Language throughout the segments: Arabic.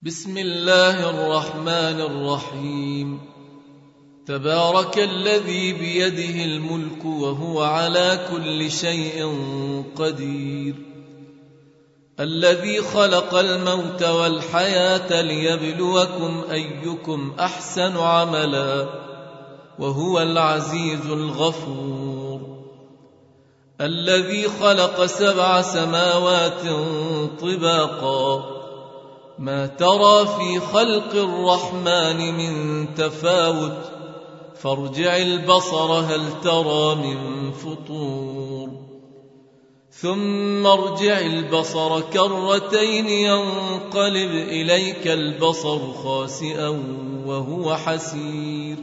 بسم الله الرحمن الرحيم. تبارك الذي بيده الملك وهو على كل شيء قدير، الذي خلق الموت والحياة ليبلوكم أيكم أحسن عملا وهو العزيز الغفور، الذي خلق 7 سماوات طباقا، ما ترى في خلق الرحمن من تفاوت، فارجع البصر هل ترى من فطور، ثم ارجع البصر كرتين ينقلب إليك البصر خاسئا وهو حسير،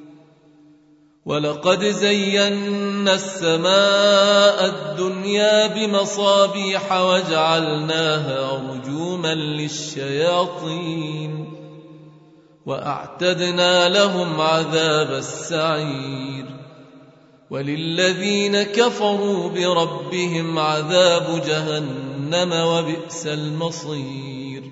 ولقد زينا السماء الدنيا بمصابيح وجعلناها رجوما للشياطين وأعتدنا لهم عذاب السعير، وللذين كفروا بربهم عذاب جهنم وبئس المصير.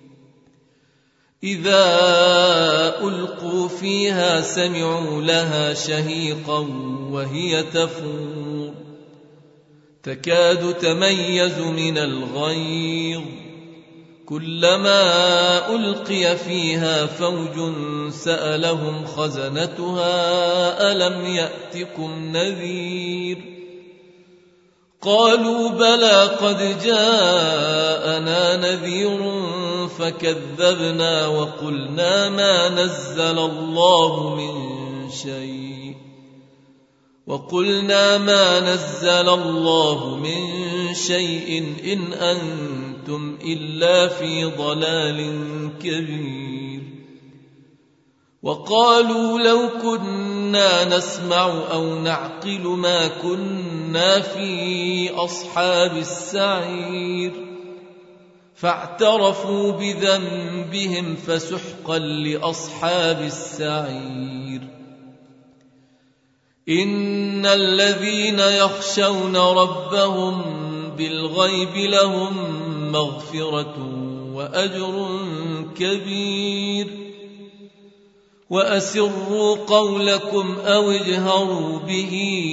إذا ألقوا فيها سمعوا لها شهيقا وهي تفور، تكاد تميز من الغيظ، كلما ألقي فيها فوج سألهم خزنتها ألم يأتكم نذير، قالوا بلى قد جاءنا نذير فكذبنا وقلنا ما نزل الله من شيء إن أنتم إلا في ضلال كبير. وقالوا لو كنا نسمع أو نعقل ما كنا في أصحاب السعير، فاعترفوا بذنبهم فسحقا لأصحاب السعير. إن الذين يخشون ربهم بالغيب لهم مغفرة وأجر كبير، وأسروا قولكم أو اجهروا به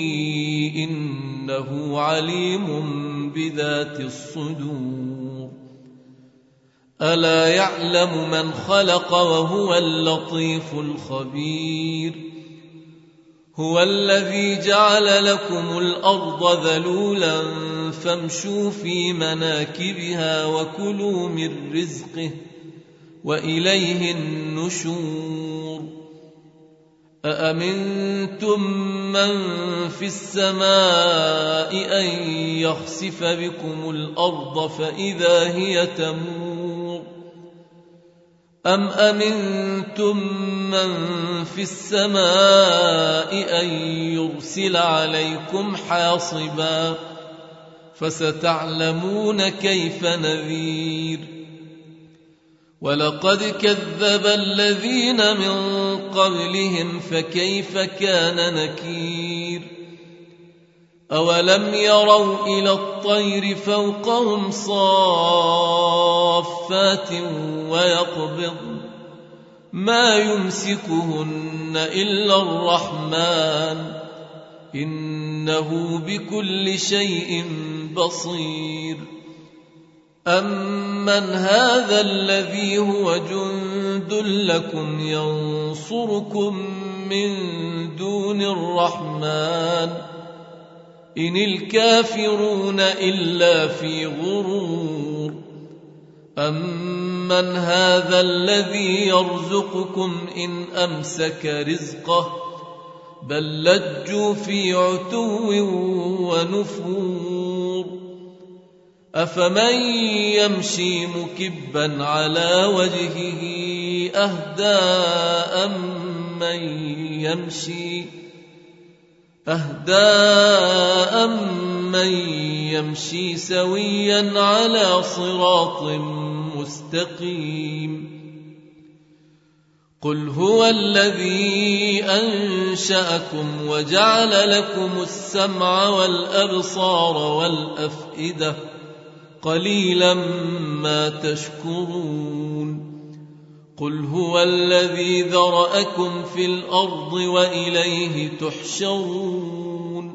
إنه عليم بذات الصدور. ألا يعلم من خلق وهو اللطيف الخبير. هو الذي جعل لكم الأرض ذلولا فامشوا في مناكبها وكلوا من رزقه وإليه النشور. أأمنتم من في السماء أن يخسف بكم الأرض فإذا هي تمور، أم أمنتم من في السماء أن يرسل عليكم حاصبا، فستعلمون كيف نذير. ولقد كذب الذين من قبلهم فكيف كان نكير. أولم يروا إلى الطير فوقهم صافات ويقبضن ما يمسكهن إلا الرحمن إنه بكل شيء بصير. أمن هذا الذي هو جند لكم ينصركم من دون الرحمن إن الكافرون إلا في غرور. أمن هذا الذي يرزقكم إن أمسك رزقه بل لجوا في عتو ونفور. أفمن يمشي مكبا على وجهه أهدى أمن يمشي سويا على صراط مستقيم. قل هو الذي أنشأكم وجعل لكم السمع والأبصار والأفئدة قليلا ما تشكرون. قل هو الذي ذرأكم في الأرض وإليه تحشرون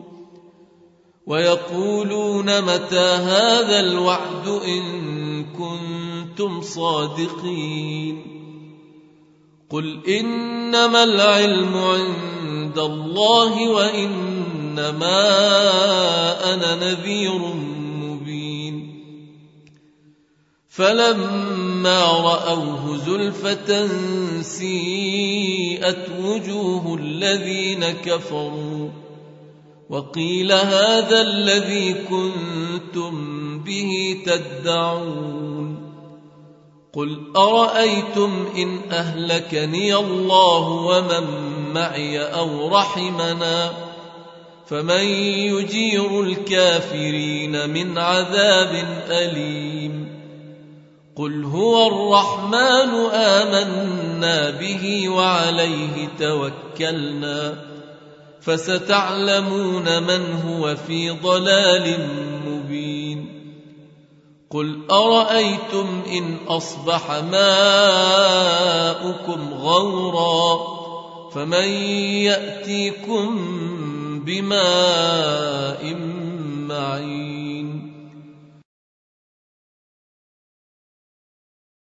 ويقولون متى هذا الوعد إن كنتم صادقين قل إنما العلم عند الله وإنما أنا نذير مبين فلما رأوه زلفة سيئت وجوه الذين كفروا وقيل هذا الذي كنتم به تدعون قل أرأيتم إن أهلكني الله ومن معي أو رحمنا فمن يجير الكافرين من عذاب أليم قل هو الرحمن آمنا به وعليه توكلنا فستعلمون من هو في ضلال مبين قل أرأيتم إن أصبح ماؤكم غورا فمن يأتيكم بماء معين